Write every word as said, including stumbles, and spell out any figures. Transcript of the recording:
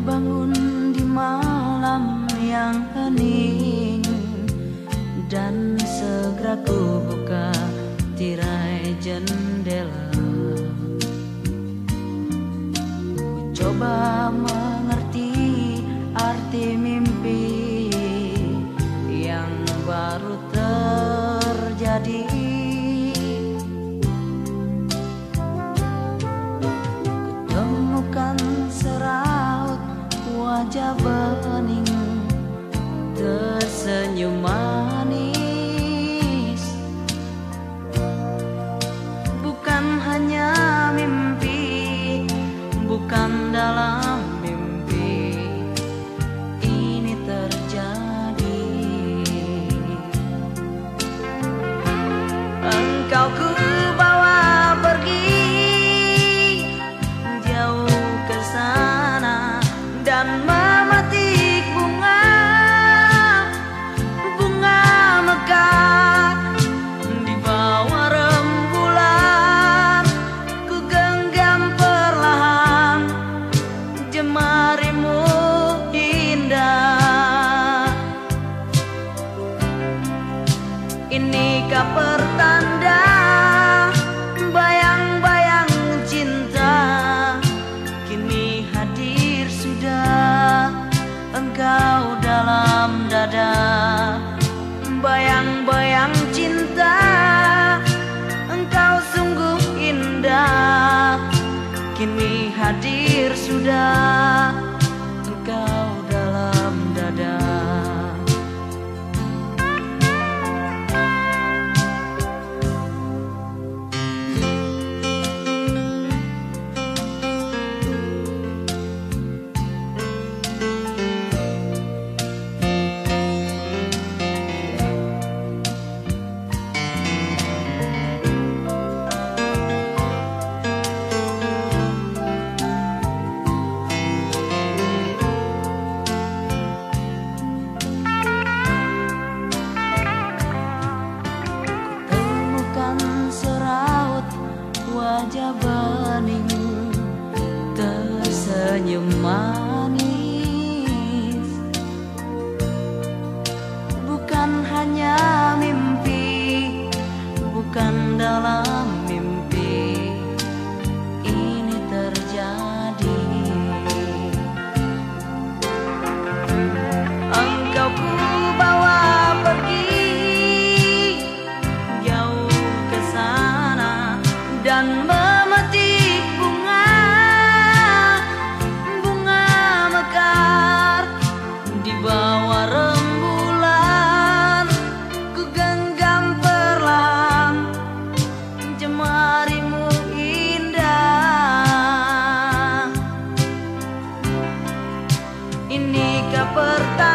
bangun di malam yang hening, dan segera ku buka tirai jendela. Ku coba mengerti arti mimpi yang baru terjadi. Kutemukan seraut wajah bening, tersenyum manis. Bukan hanya mimpi, bukan dalam mimpi ini terjadi. Engkau ku bawa pergi jauh ke sana dan memetik bunga, bunga mekar di bawah rembulan. Ku genggam perlahan jemarimu indah. Inikah pertanda bayang-bayang cinta kini hadir sudah engkau dalam dada. Bayang-bayang cinta engkau sungguh indah, kini hadir sudah engkau dalam dada. Wajah bening, tersenyum manis. Bukan hanya mimpi, bukan dalam mimpi ini terjadi. Engkau ku bawa pergi jauh ke sana dan memetik bunga, bunga mekar di bawah rembulan. Ku genggam perlahan jemarimu indah. Inikah pertanda